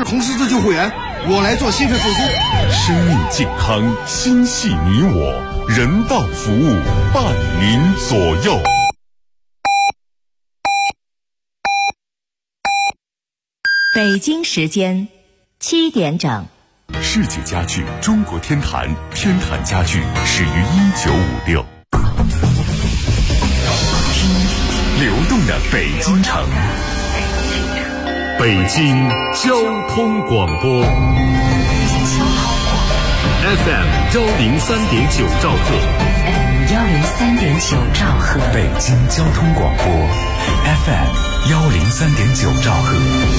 红十字救护员，我来做心肺复苏。 生命健康，心系你我，人道服务，伴您左右。 北京时间7点整。 世界家具中国天坛，天坛家具始于1956。流动的北京城，北京交通广播 FM 103.9兆赫 103.9兆赫， 北京交通广播 FM 103.9兆赫。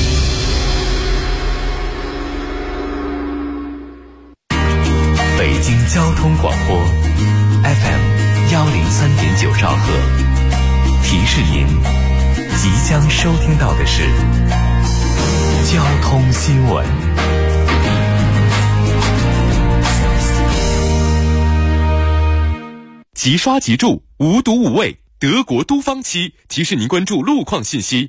北京交通广播 FM 103.9兆赫，提示您即将收听到的是交通新闻。即刷即住，无毒无味，德国都芳漆提示您关注路况信息。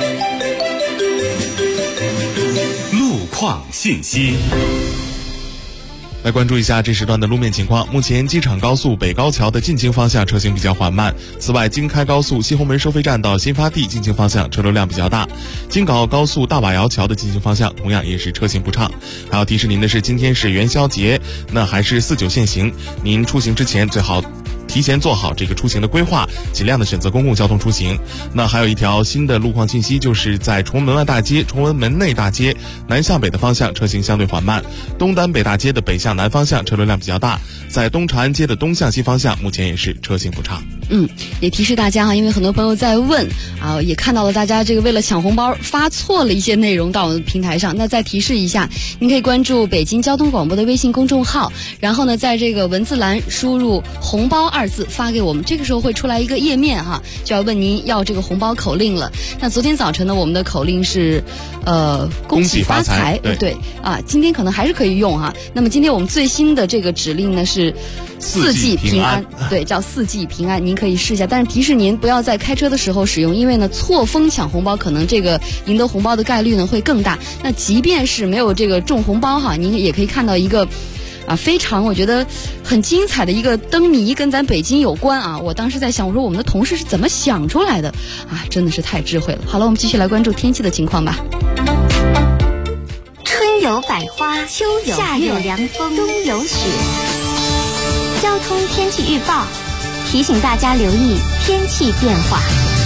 路况信息。 来关注一下这时段的路面情况。目前机场高速北高桥的进京方向车行比较缓慢，此外京开高速西红门收费站到新发地进京方向车流量比较大，京港澳高速大瓦窑桥的进京方向同样也是车行不畅。还要提示您的是，今天是元宵节，那还是49限行，您出行之前最好提前做好这个出行的规划，尽量的选择公共交通出行。那还有一条新的路况信息，就是在崇文门外大街、崇文门内大街南向北的方向车行相对缓慢，东单北大街的北向南方向车流量比较大，在东长安街的东向西方向目前也是车行不畅。 也提示大家因为很多朋友在问也看到了大家这个为了抢红包发错了一些内容到我们的平台上，那再提示一下，您可以关注北京交通广播的微信公众号，然后呢在这个文字栏输入红包2字发给我们，这个时候会出来一个页面就要问您要这个红包口令了。那昨天早晨呢，我们的口令是恭喜发财，对今天可能还是可以用那么今天我们最新的这个指令呢是4季平安，对，叫4季平安，您可以试一下，但是提示您不要在开车的时候使用，因为呢错峰抢红包可能这个赢得红包的概率呢会更大。那即便是没有这个中红包您也可以看到一个非常我觉得很精彩的一个灯谜，跟咱北京有关我当时在想，我说我们的同事是怎么想出来的真的是太智慧了。好了，我们继续来关注天气的情况吧。 春有百花，秋有夏有凉风，冬有雪。交通天气预报提醒大家留意天气变化。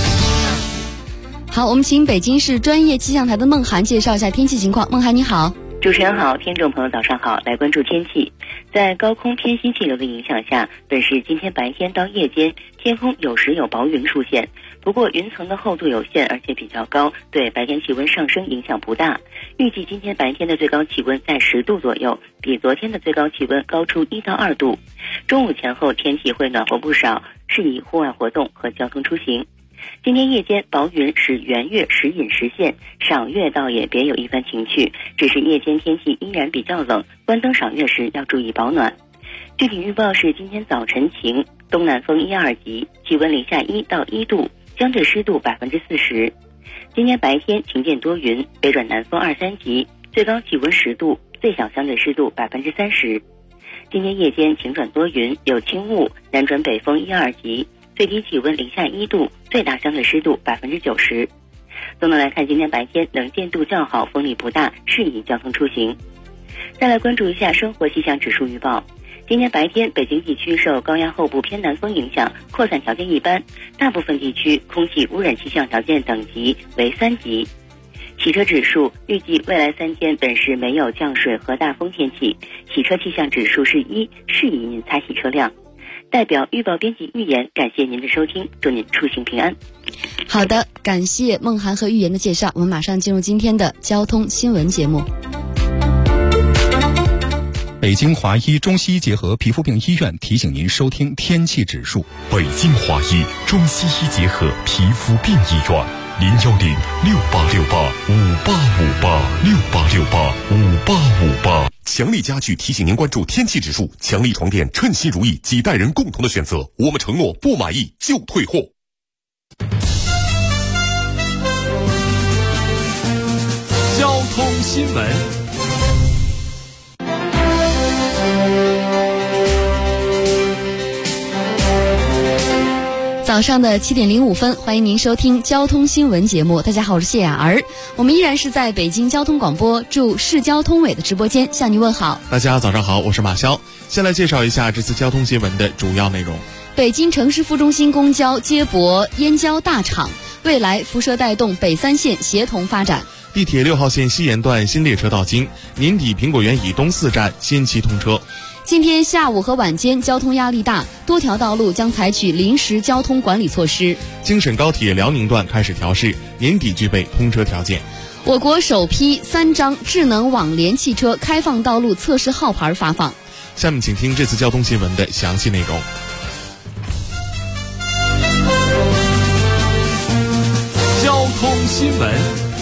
好，我们请北京市专业气象台的孟涵介绍一下天气情况。孟涵你好。 主持人好，听众朋友早上好，来关注天气。在高空偏西气流的影响下，本市今天白天到夜间天空有时有薄云出现，不过云层的厚度有限，而且比较高，对白天气温上升影响不大。预计今天白天的最高气温在10度左右，比昨天的最高气温高出1到2度。中午前后天气会暖和不少，适宜户外活动和交通出行。今天夜间薄云使圆月时隐时现，赏月倒也别有一番情趣，只是夜间天气依然比较冷，关灯赏月时要注意保暖。具体预报是今天早晨晴，东南风1、2级，气温零下1到1度，相对湿度40%。今天白天晴间多云，北转南风2、3级，最高气温10度，最小相对湿度30%。今天夜间晴转多云，有轻雾，南转北风1、2级，最低气温零下1度，最大相对湿度90%。总的来看，今天白天能见度较好，风力不大，适宜交通出行。再来关注一下生活气象指数预报。今天白天北京地区受高压后部偏南风影响，扩散条件一般，大部分地区空气污染气象条件等级为3级。汽车指数预计未来3天本市没有降水和大风天气，汽车气象指数是1，适宜您擦洗车辆。代表预报编辑预言，感谢您的收听，祝您出行平安。 好的，感谢孟涵和预言的介绍，我们马上进入今天的交通新闻节目。 北京华医中西医结合皮肤病医院提醒您收听天气指数。 北京华医中西医结合皮肤病医院，0106868585858，6885858。强力家具提醒您关注天气指数，强力床垫称心如意，几代人共同的选择，我们承诺不满意就退货。 交通新闻。 早上的7点05分，欢迎您收听交通新闻节目。大家好，我是谢雅儿，我们依然是在北京交通广播驻市交通委的直播间向您问好。 大家早上好，我是马潇。先来介绍一下这次交通新闻的主要内容。 北京城市副中心公交接驳燕郊大厂，未来辐射带动北三线协同发展。 地铁6号线西延段新列车到京，年底苹果园以东4站先期通车。 今天下午和晚间交通压力大，多条道路将采取临时交通管理措施。 京沈高铁辽宁段开始调试，年底具备通车条件。 我国首批3张智能网联汽车开放道路测试号牌发放。 下面请听这次交通新闻的详细内容。 交通新闻。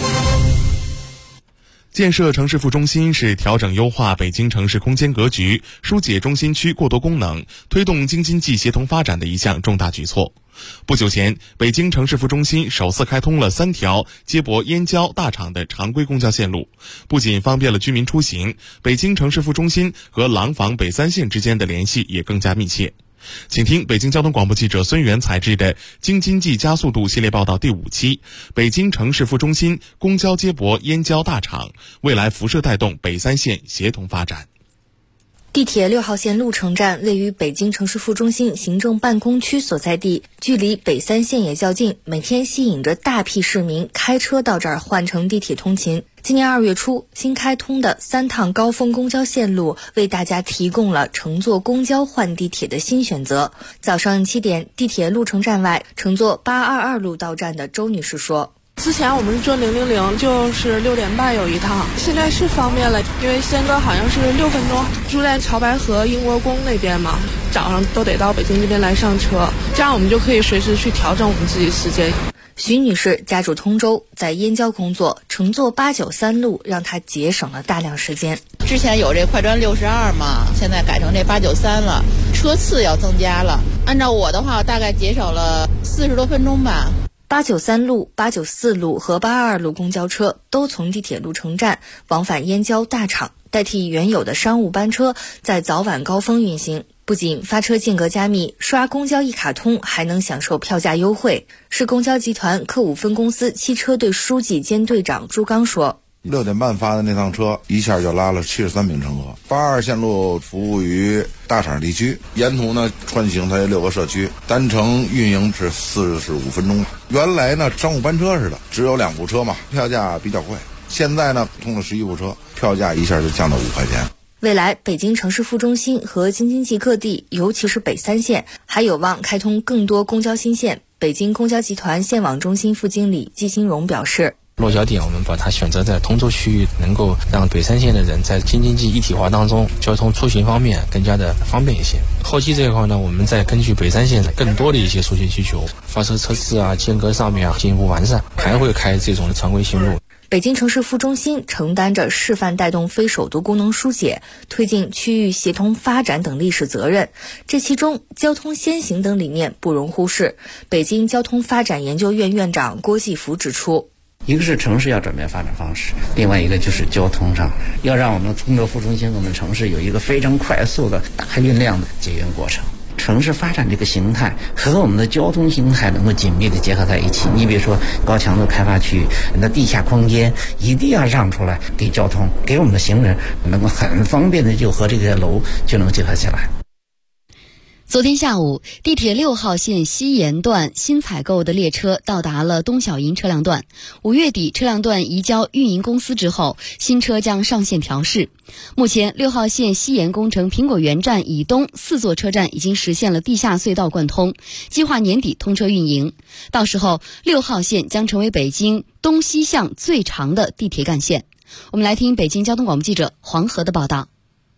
建设城市副中心是调整优化北京城市空间格局、疏解中心区过多功能、推动京津冀协同发展的一项重大举措。不久前，北京城市副中心首次开通了3条接驳燕郊大厂的常规公交线路，不仅方便了居民出行，北京城市副中心和廊坊北三线之间的联系也更加密切。请听北京交通广播记者孙源采制的京津冀加速度系列报道第5期，北京城市副中心公交接驳燕郊大厂，未来辐射带动北三线协同发展。 地铁6号线鹿城站位于北京城市副中心行政办公区所在地，距离北三线也较近，每天吸引着大批市民开车到这儿换乘地铁通勤。今年2月初，新开通的3趟高峰公交线路为大家提供了乘坐公交换地铁的新选择。早上7点，地铁鹿城站外乘坐822路到站的周女士说， 之前我们是坐000，就是6点半有一趟，现在是方便了，因为先个好像是6分钟，住在潮白河英国宫那边嘛，早上都得到北京这边来上车，这样我们就可以随时去调整我们自己时间。 徐女士家住通州，在燕郊工作，乘坐893路让她节省了大量时间。 之前有这快专62嘛，现在改成这893了，车次要增加了。按照我的话，我大概节省了40多分钟吧。 893路、894路和822路公交车都从地铁鹿城站往返燕郊大厂，代替原有的商务班车在早晚高峰运行。不仅发车间隔加密，刷公交一卡通还能享受票价优惠。市公交集团客务分公司汽车队书记兼队长朱刚说 ，6点半发的那趟车一下就拉了73名乘客。82线路服务于大厂地区，沿途呢穿行它6个社区，单程运营是45分钟。原来呢商务班车似的，只有2部车嘛，票价比较贵。现在呢通了11部车，票价一下就降到5块钱。 未来北京城市副中心和京津冀各地，尤其是北三线，还有望开通更多公交新线。北京公交集团线网中心副经理季新荣表示， 落脚点我们把它选择在通州区域，能够让北三线的人在京津冀一体化当中，交通出行方面更加的方便一些。后期这一块呢，我们再根据北三线更多的一些出行需求，发车车次啊、间隔上面啊进一步完善，还会开这种常规新路。 北京城市副中心承担着示范带动非首都功能疏解、推进区域协同发展等历史责任，这其中交通先行等理念不容忽视。北京交通发展研究院院长郭继福指出， 一个是城市要转变发展方式，另外一个就是交通上要让我们通州副中心我们城市有一个非常快速的大运量的捷运过程。城市发展这个形态和我们的交通形态能够紧密的结合在一起。你比如说高强度开发区域，那地下空间一定要让出来给交通，给我们的行人能够很方便的就和这个楼就能结合起来。 昨天下午，地铁6号线西延段新采购的列车到达了东小营车辆段。5月底，车辆段移交运营公司之后，新车将上线调试。目前，6号线西延工程苹果园站以东4座车站已经实现了地下隧道贯通，计划年底通车运营。到时候，6号线将成为北京东西向最长的地铁干线。我们来听北京交通广播记者黄河的报道。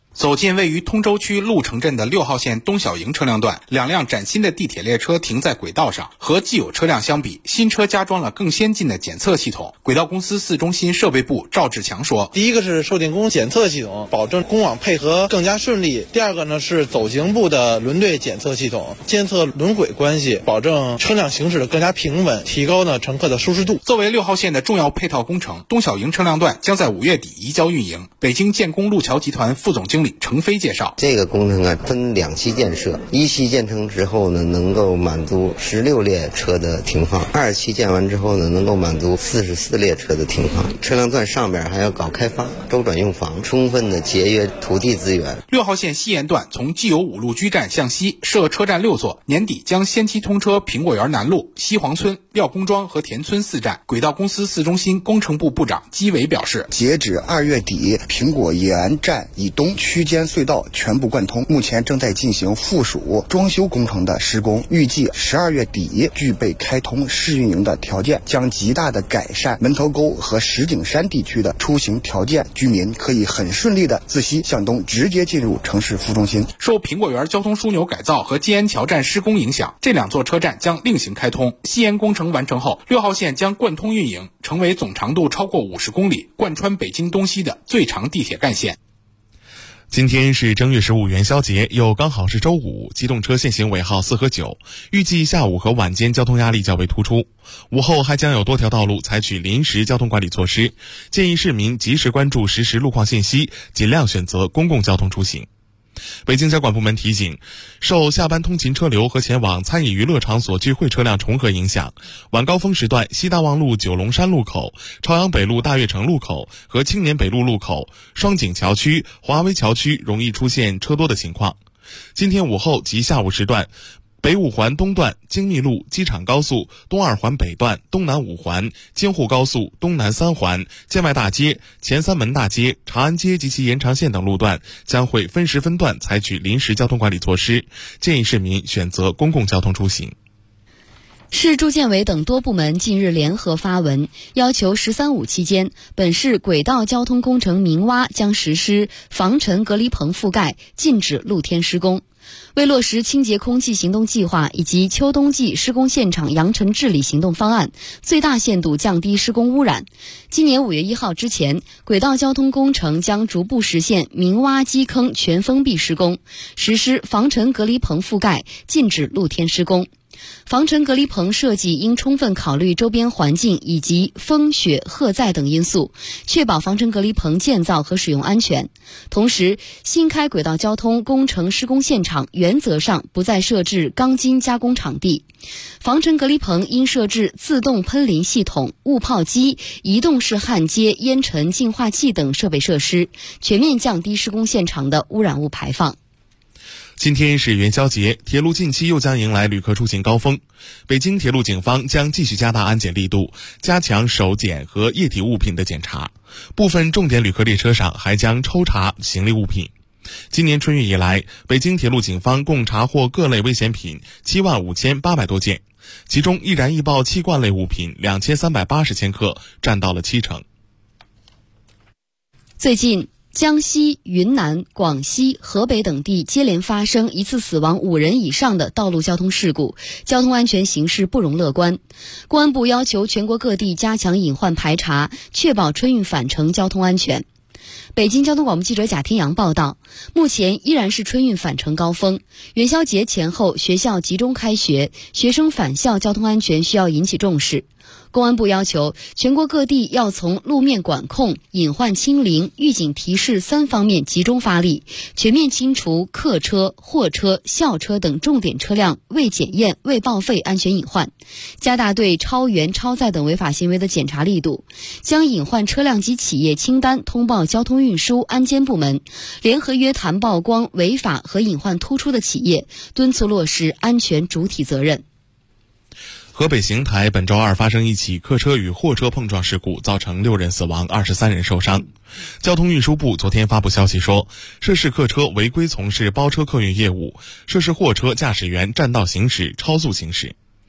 走进位于通州区鹿城镇的6号线东小营车辆段，2辆崭新的地铁列车停在轨道上。和既有车辆相比，新车加装了更先进的检测系统。轨道公司4中心设备部赵志强说， 第一个是受电工检测系统，保证工网配合更加顺利。第二个呢是走行部的轮对检测系统，监测轮轨关系，保证车辆行驶的更加平稳，提高呢乘客的舒适度。 作为6号线的重要配套工程，东小营车辆段将在5月底移交运营。北京建工路桥集团副总经理程飞介绍， 这个工程分2期建设，1期建成之后呢，能够满足16列车的停放；2期建完之后呢，能够满足44列车的停放。车辆段上边还要搞开发、周转用房，充分的节约土地资源。 6号线西延段从既有5路居站向西设车站6座，年底将先期通车苹果园南路、西黄村、廖公庄和田村4站。轨道公司4中心工程部部长基伟表示， 截止2月底，苹果园站以东区间隧道全部贯通，目前正在进行附属装修工程的施工，预计12月底具备开通试运营的条件，将极大的改善门头沟和石景山地区的出行条件，居民可以很顺利的自西向东直接进入城市副中心。 受苹果园交通枢纽改造和金安桥站施工影响，这2座车站将另行开通。西延工程完成后，6号线将贯通运营，成为总长度超过50公里、贯穿北京东西的最长地铁干线。 今天是正月15元宵节，又刚好是周五，机动车限行尾号4和9，预计下午和晚间交通压力较为突出。午后还将有多条道路采取临时交通管理措施，建议市民及时关注实时路况信息，尽量选择公共交通出行。北京交管部门提醒，受下班通勤车流和前往餐饮娱乐场所聚会车辆重合影响，晚高峰时段西大望路九龙山路口、朝阳北路大悦城路口和青年北路路口、双井桥区、华威桥区容易出现车多的情况。今天午后及下午时段，北五环东段、京密路、机场高速、东二环北段、东南五环、京沪高速、东南3环、建外大街、前三门大街、长安街及其延长线等路段将会分时分段采取临时交通管理措施，建议市民选择公共交通出行。 市住建委等多部门近日联合发文，要求“13·5”期间，本市轨道交通工程明挖将实施防尘隔离棚覆盖，禁止露天施工。为落实清洁空气行动计划以及秋冬季施工现场扬尘治理行动方案，最大限度降低施工污染，今年5月1号之前，轨道交通工程将逐步实现明挖基坑全封闭施工，实施防尘隔离棚覆盖，禁止露天施工。防尘隔离棚设计应充分考虑周边环境以及风雪荷载等因素，确保防尘隔离棚建造和使用安全。同时，新开轨道交通工程施工现场原则上不再设置钢筋加工场地，防尘隔离棚应设置自动喷淋系统、雾炮机、移动式焊接、烟尘净化器等设备设施，全面降低施工现场的污染物排放。 今天是元宵节，铁路近期又将迎来旅客出行高峰。北京铁路警方将继续加大安检力度，加强手检和液体物品的检查。部分重点旅客列车上还将抽查行李物品。今年春运以来，北京铁路警方共查获各类危险品75800多件，其中易燃易爆气罐类物品2380千克，占到了70%。 最近江西、云南、广西、河北等地接连发生一次死亡5人以上的道路交通事故，交通安全形势不容乐观。公安部要求全国各地加强隐患排查，确保春运返程交通安全。北京交通广播记者贾天阳报道，目前依然是春运返程高峰，元宵节前后学校集中开学，学生返校交通安全需要引起重视。公安部要求全国各地要从路面管控、隐患清零、预警提示3方面集中发力，全面清除客车、货车、校车等重点车辆未检验、未报废安全隐患，加大对超员、超载等违法行为的检查力度，将隐患车辆及企业清单通报交通运输安监部门，联合约谈曝光违法和隐患突出的企业，敦促落实安全主体责任。 河北邢台本周二发生一起客车与货车碰撞事故，造成6人死亡，23人受伤。交通运输部昨天发布消息说，涉事客车违规从事包车客运业务，涉事货车驾驶员占道行驶、超速行驶。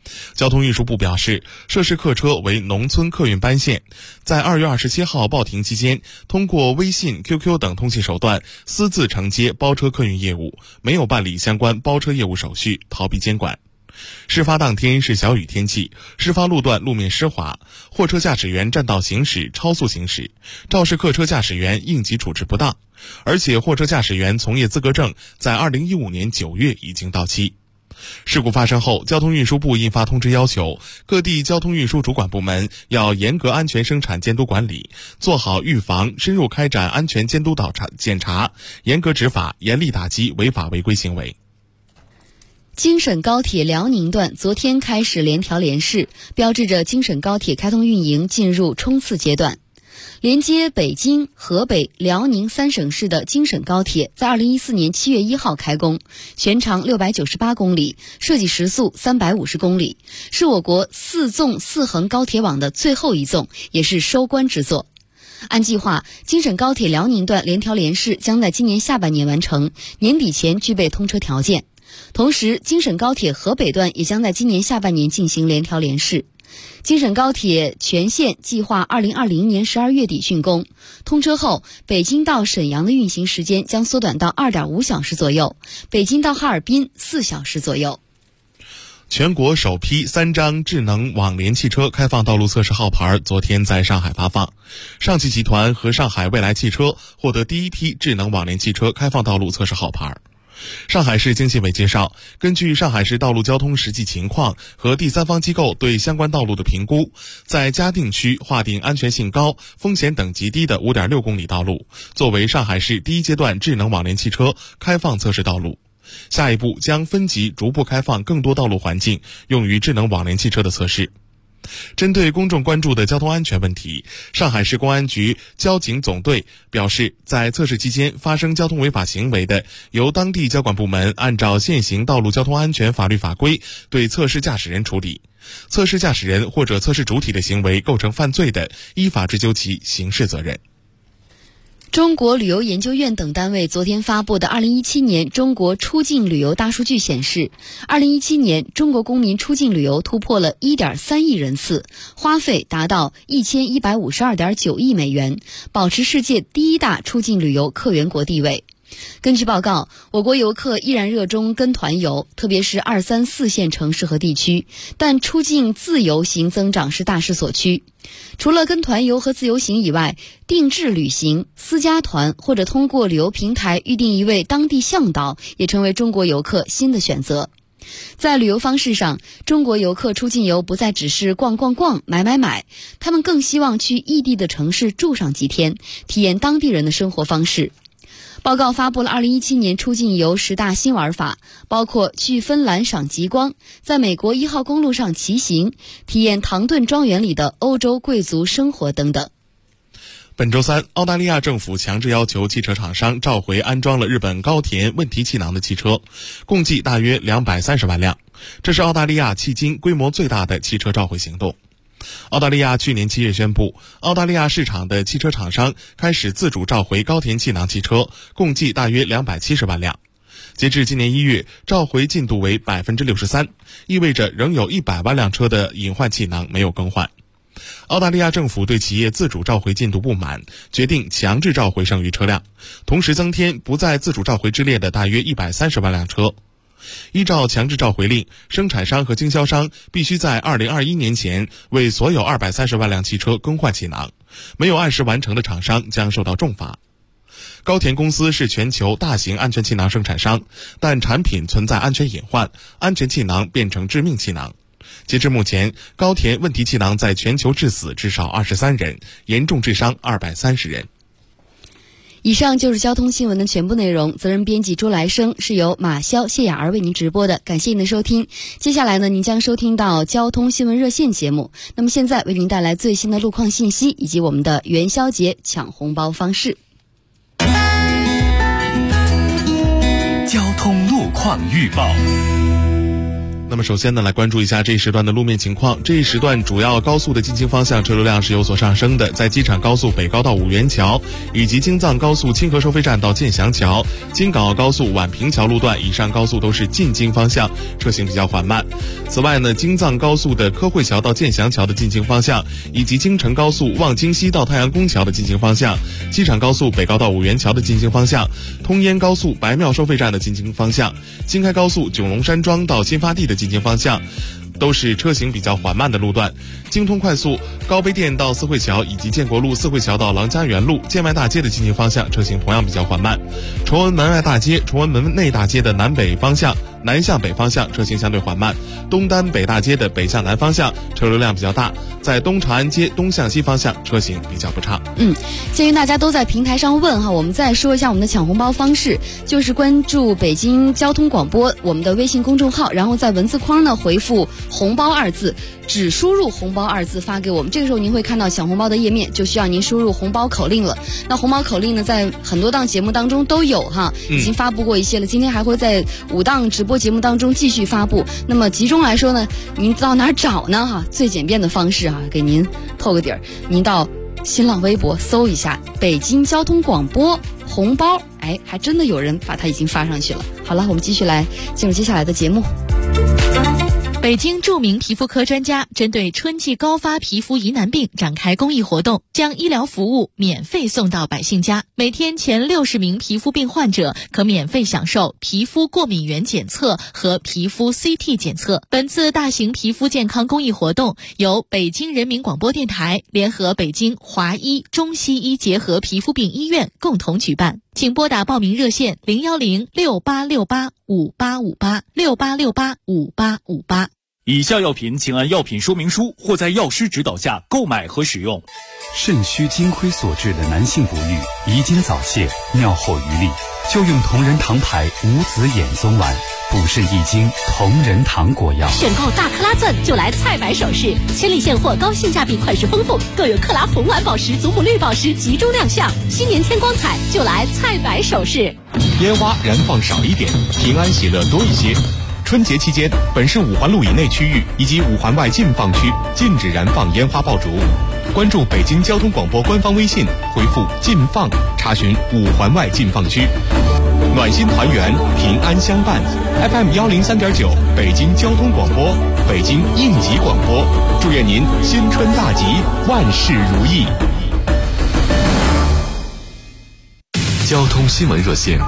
交通运输部表示，涉事客车为农村客运班线，在2月27号报停期间，通过微信、QQ 等通信手段私自承接包车客运业务，没有办理相关包车业务手续，逃避监管。事发当天是小雨天气，事发路段路面湿滑，货车驾驶员占道行驶、超速行驶，肇事客车驾驶员应急处置不当，而且货车驾驶员从业资格证在2015年9月已经到期。事故发生后，交通运输部印发通知，要求各地交通运输主管部门要严格安全生产监督管理，做好预防，深入开展安全监督检查，严格执法，严厉打击违法违规行为。 京沈高铁辽宁段昨天开始联调联试，标志着京沈高铁开通运营进入冲刺阶段。连接北京、河北、辽宁3省市的京沈高铁在2014年7月1号开工，全长698公里，设计时速350公里，是我国4纵4横高铁网的最后一纵，也是收官之作。按计划，京沈高铁辽宁段联调联试将在今年下半年完成，年底前具备通车条件。同时，京沈高铁河北段也将在今年下半年进行联调联试。京沈高铁全线计划2020年12月底竣工，通车后，北京到沈阳的运行时间将缩短到2.5小时左右，北京到哈尔滨4小时左右。 全国首批3张智能网联汽车开放道路测试号牌昨天在上海发放，上汽集团和上海未来汽车获得第一批智能网联汽车开放道路测试号牌。上海市经信委介绍，根据上海市道路交通实际情况和第三方机构对相关道路的评估，在嘉定区划定安全性高、风险等级低的 5.6 公里道路，作为上海市第一阶段智能网联汽车开放测试道路。下一步将分级逐步开放更多道路环境，用于智能网联汽车的测试。针对公众关注的交通安全问题，上海市公安局交警总队表示，在测试期间发生交通违法行为的，由当地交管部门按照现行道路交通安全法律法规对测试驾驶人处理，测试驾驶人或者测试主体的行为构成犯罪的，依法追究其刑事责任。 中国旅游研究院等单位昨天发布的2017年中国出境旅游大数据显示，2017年中国公民出境旅游突破了 1.3 亿人次，花费达到 1152.9 亿美元，保持世界第一大出境旅游客源国地位。根据报告，我国游客依然热衷跟团游，特别是2、3、4线城市和地区，但出境自由行增长是大势所趋。除了跟团游和自由行以外，定制旅行、私家团或者通过旅游平台预定一位当地向导，也成为中国游客新的选择。在旅游方式上，中国游客出境游不再只是逛逛逛、买买买，他们更希望去异地的城市住上几天，体验当地人的生活方式。报告发布了2017年出境游10大新玩法，包括去芬兰赏极光，在美国1号公路上骑行，体验唐顿庄园里的欧洲贵族生活等等。 本周三，澳大利亚政府强制要求汽车厂商召回安装了日本高田问题气囊的汽车，共计大约230万辆。这是澳大利亚迄今规模最大的汽车召回行动。澳大利亚去年7月宣布，澳大利亚市场的汽车厂商开始自主召回高田气囊汽车，共计大约270万辆。截至今年1月，召回进度为 63%， 意味着仍有100万辆车的隐患气囊没有更换。澳大利亚政府对企业自主召回进度不满，决定强制召回剩余车辆，同时增添不在自主召回之列的大约130万辆车。依照强制召回令，生产商和经销商必须在2021年前为所有230万辆汽车更换气囊，没有按时完成的厂商将受到重罚。高田公司是全球大型安全气囊生产商，但产品存在安全隐患，安全气囊变成致命气囊。截至目前，高田问题气囊在全球致死至少23人，严重致伤230人。 以上就是交通新闻的全部内容，责任编辑朱来生，是由马潇、谢雅儿为您直播的，感谢您的收听。接下来呢，您将收听到交通新闻热线节目。那么现在为您带来最新的路况信息以及我们的元宵节抢红包方式。 交通路况预报。 那么首先呢，来关注一下这一时段的路面情况。这一时段主要高速的进京方向车流量是有所上升的，在机场高速北高到五元桥，以及京藏高速清河收费站到建祥桥、京港澳高速宛平桥路段以上高速都是进京方向，车行比较缓慢。此外呢，京藏高速的科惠桥到建祥桥的进京方向，以及京承高速望京西到太阳宫桥的进京方向，机场高速北高到五元桥的进京方向，通燕高速白庙收费站的进京方向，京开高速九龙山庄到新发地的进京方向都是车行比较缓慢的路段。京通快速高碑店到四惠桥以及建国路四惠桥到郎家园路建外大街的进京方向车行同样比较缓慢。崇文门外大街、崇文门内大街的南向北方向车行相对缓慢。东单北大街的北向南方向车流量比较大，在东长安街东向西方向车行比较不畅。 鉴于大家都在平台上问哈，我们再说一下我们的抢红包方式，就是关注北京交通广播我们的微信公众号，然后在文字框呢回复红包2字，只输入红包2字发给我们，这个时候您会看到抢红包的页面，就需要您输入红包口令了。那红包口令呢，在很多档节目当中都有哈，已经发布过一些了，今天还会在5档直播节目当中继续发布。那么集中来说呢，您到哪儿找呢哈？最简便的方式哈，给您透个底儿，您到新浪微博搜一下北京交通广播红包，还真的有人把它已经发上去了。好了，我们继续来进入接下来的节目。 北京著名皮肤科专家针对春季高发皮肤疑难病展开公益活动，将医疗服务免费送到百姓家。每天前60名皮肤病患者可免费享受皮肤过敏原检测和皮肤 CT 检测。本次大型皮肤健康公益活动由北京人民广播电台联合北京华医中西医结合皮肤病医院共同举办。请拨打报名热线01068685858 68685858。 以下药品请按药品说明书或在药师指导下购买和使用。 肾虚金亏所致的男性不育、遗精早泄、尿后余力，就用同仁堂牌无籽眼松丸，补肾益精同仁堂果药。 选购大克拉钻就来菜百首饰，千里现货，高性价比，款式丰富，更有克拉红蓝宝石、祖母绿宝石集中亮相。新年添光彩，就来菜百首饰。 烟花燃放少一点，平安喜乐多一些。春节期间，本市5环路以内区域以及5环外禁放区禁止燃放烟花爆竹。关注北京交通广播官方微信，回复“禁放”查询5环外禁放区。暖心团圆，平安相伴。FM 103.9，北京交通广播，北京应急广播，祝愿您新春大吉，万事如意。 交通新闻热线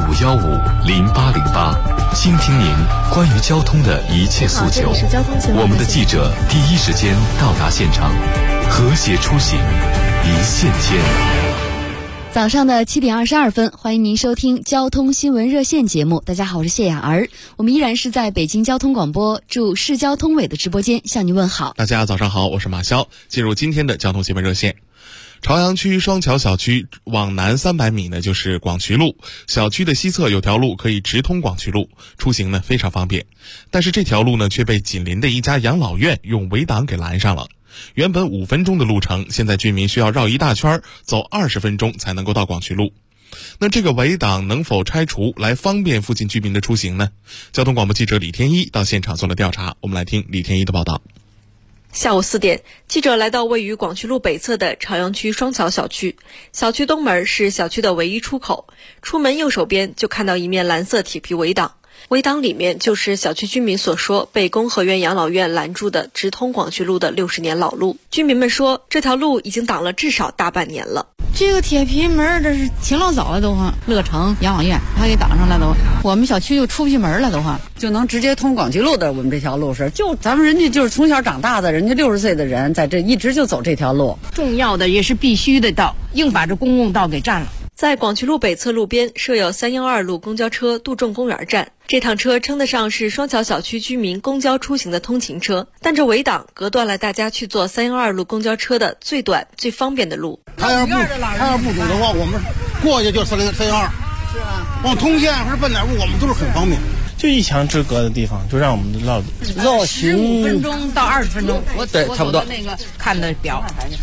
65150808，倾听您关于交通的一切诉求。我们的记者第一时间到达现场，和谐出行，一线牵。 早上的7点22分，欢迎您收听交通新闻热线节目。大家好，我是谢雅儿，我们依然是在北京交通广播驻市交通委的直播间向您问好。 大家早上好，我是马潇。进入今天的交通新闻热线。朝阳区双桥小区往南300米呢，就是广渠路。小区的西侧有条路可以直通广渠路，出行呢非常方便。但是这条路呢却被紧邻的一家养老院用围挡给拦上了。原本5分钟的路程，现在居民需要绕一大圈，走20分钟才能够到广渠路。那这个围挡能否拆除，来方便附近居民的出行呢？交通广播记者李天一到现场做了调查，我们来听李天一的报道。 下午4点，记者来到位于广渠路北侧的朝阳区双桥小区。小区东门是小区的唯一出口，出门右手边就看到一面蓝色铁皮围挡，围挡里面就是小区居民所说被工和园养老院拦住的直通广渠路的60年老路。居民们说，这条路已经挡了至少大半年了。 这个铁皮门这是挺老早了，都乐城养老院它给挡上了，都我们小区就出不去门了，都就能直接通广渠路的。我们这条路是就咱们人家就是从小长大的，人家60岁的人在这一直就走这条路，重要的也是必须的道，硬把这公共道给占了。 在广渠路北侧路边设有312路公交车杜仲公园站，这趟车称得上是双桥小区居民公交出行的通勤车，但这围挡隔断了大家去坐312路公交车的最短最方便的路。 他要不堵的话，我们过去就312，是啊，往通县或者奔哪路，我们都是很方便。 就一墙之隔的地方，就让我们绕 15分钟到20分钟，我对差不多那个看的表。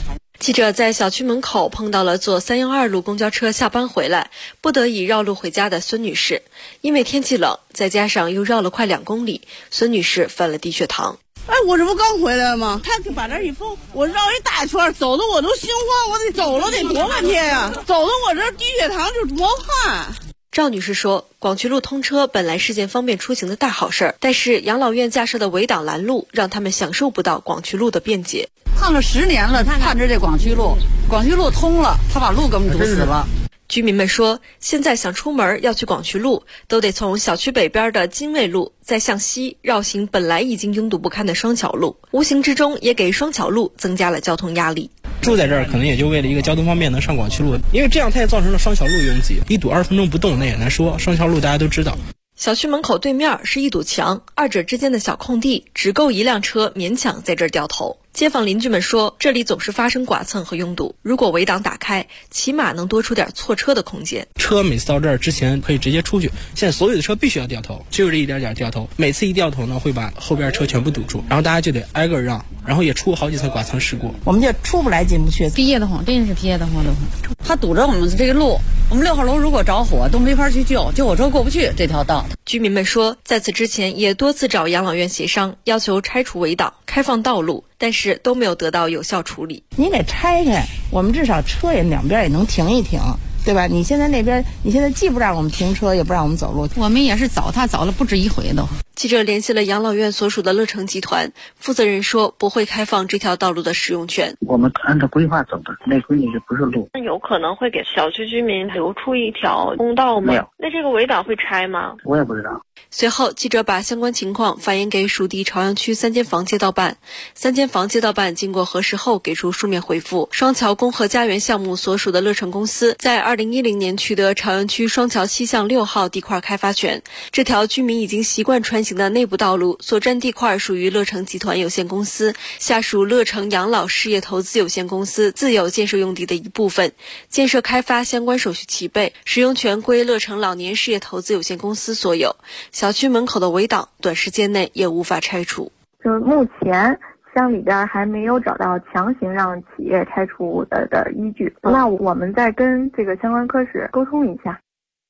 记者在小区门口碰到了坐312路公交车下班回来，不得已绕路回家的孙女士。因为天气冷，再加上又绕了快2公里，孙女士犯了低血糖。 我这不刚回来吗？他把这一封，我绕一大圈，走的我都心慌，我得走了得多半天呀，走的我这低血糖就冒汗。 赵女士说，广渠路通车本来是件方便出行的大好事儿，但是养老院架设的围挡拦路，让他们享受不到广渠路的便捷。 看了10年了，看着这广渠路通了，他把路给我们堵死了。 居民们说，现在想出门要去广渠路，都得从小区北边的金卫路再向西绕行本来已经拥堵不堪的双桥路，无形之中也给双桥路增加了交通压力。 住在这儿可能也就为了一个交通方便能上广渠路，因为这样它也造成了双桥路拥挤，一堵20分钟不动那也难说。双桥路大家都知道， 小区门口对面是一堵墙，二者之间的小空地只够一辆车勉强在这儿掉头。街坊邻居们说，这里总是发生剐蹭和拥堵，如果围挡打开，起码能多出点错车的空间。 车每次到这儿之前可以直接出去，现在所有的车必须要掉头，只有这一点点掉头，每次一掉头呢会把后边车全部堵住，然后大家就得挨个让，然后也出过好几次剐蹭事故。 我们这出不来进不去， 憋得慌，真是憋得慌的慌。他堵着我们这个路，我们6号楼如果着火都没法去救火车过不去这条道。 居民们说，在此之前也多次找养老院协商，要求拆除围挡，开放道路，但是都没有得到有效处理。 你给拆开，我们至少车也两边也能停一停，对吧？你现在那边，你现在既不让我们停车，也不让我们走路， 我们也是找了不止一回都。 记者联系了养老院所属的乐城集团，负责人说不会开放这条道路的使用权。 我们按照规划走的，那规定就不是路。 那有可能会给小区居民留出一条通道吗？ 没有。 那这个围挡会拆吗？ 我也不知道。 随后，记者把相关情况反映给属地朝阳区3间房街道办，3间房街道办经过核实后给出书面回复。双桥公和家园项目所属的乐城公司在2010年取得朝阳区双桥西巷6号地块开发权，这条居民已经习惯穿行的内部道路所占地块属于乐城集团有限公司下属乐城养老事业投资有限公司自有建设用地的一部分，建设开发相关手续齐备，使用权归乐城老年事业投资有限公司所有。小区门口的围挡短时间内也无法拆除。 就是目前乡里边还没有找到强行让企业拆除的依据，那我们再跟这个相关科室沟通一下。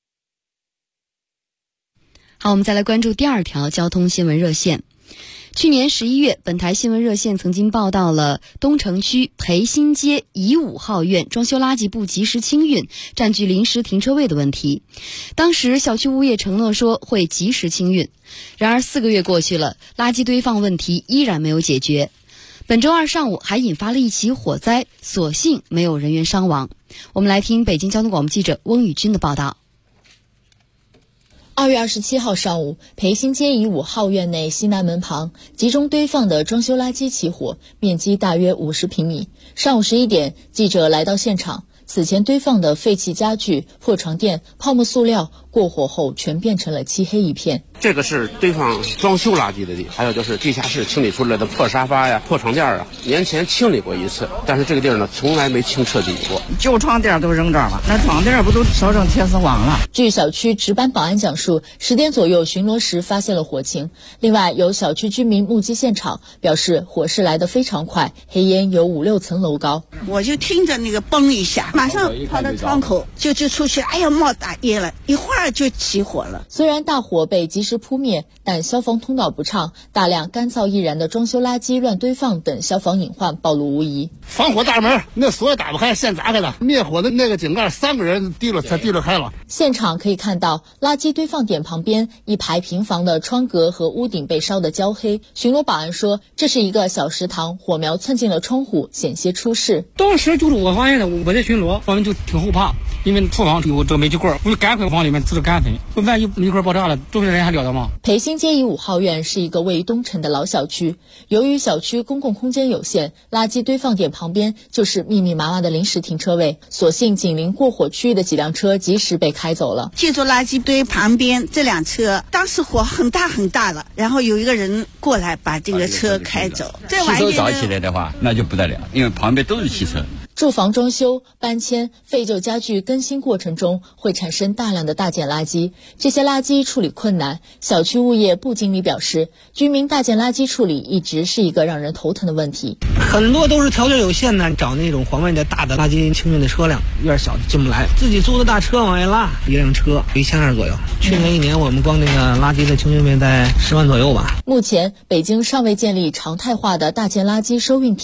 好，我们再来关注第2条交通新闻热线。去年11月，本台新闻热线曾经报道了东城区培新街乙5号院装修垃圾不及时清运，占据临时停车位的问题。当时小区物业承诺说会及时清运，然而4个月过去了，垃圾堆放问题依然没有解决。本周2上午还引发了一起火灾，所幸没有人员伤亡。我们来听北京交通广播记者翁宇军的报道。 2月27号上午，培新街乙5号院内西南门旁集中堆放的装修垃圾起火，面积大约50平米。上午11点，记者来到现场，此前堆放的废弃家具、破床垫、泡沫塑料，过火后全变成了漆黑一片。 这个是堆放装修垃圾的地，还有就是地下室清理出来的破沙发呀、破床垫啊，年前清理过一次，但是这个地儿呢，从来没清彻底过。 旧床垫都扔这儿了，那床垫不都烧成铁丝网了？ 据小区值班保安讲述，10点左右巡逻时发现了火情。另外，有小区居民目击现场，表示火势来得非常快，黑烟有5、6层楼高。 我就听着那个嘣一下，马上跑到窗口就出去，哎呀，冒大烟了，一会儿就起火了。 虽然大火被及时扑灭，但消防通道不畅，大量干燥易燃的装修垃圾乱堆放等消防隐患暴露无遗。 防火大门那锁也打不开，现砸开了。灭火的那个井盖3个人才提了开了。 现场可以看到，垃圾堆放点旁边一排平房的窗格和屋顶被烧得焦黑。巡逻保安说，这是一个小食堂，火苗窜进了窗户，险些出事。 当时就是我发现的，我在巡逻，我们就挺后怕，因为厨房有这个煤气罐，我就赶快往里面支着干粉，万一煤气罐爆炸了，周围的人还了得吗？ 培新街乙5号院是一个位于东城的老小区，由于小区公共空间有限，垃圾堆放点旁边就是密密麻麻的临时停车位，所幸紧邻过火区域的几辆车及时被开走了。 记住垃圾堆旁边这辆车，当时火很大很大了，然后有一个人过来把这个车开走。 汽车着起来的话，那就不得了，因为旁边都是汽车。 住房装修、搬迁、废旧家具更新过程中会产生大量的大件垃圾，这些垃圾处理困难。小区物业部经理表示，居民大件垃圾处理一直是一个让人头疼的问题。 很多都是条件有限的，找那种环外的大的垃圾清运的车辆，院小的进不来，自己租的大车往外拉，一辆车1200左右。去年1年我们光那个垃圾的清运费在10万左右吧。 目前北京尚未建立常态化的大件垃圾收运体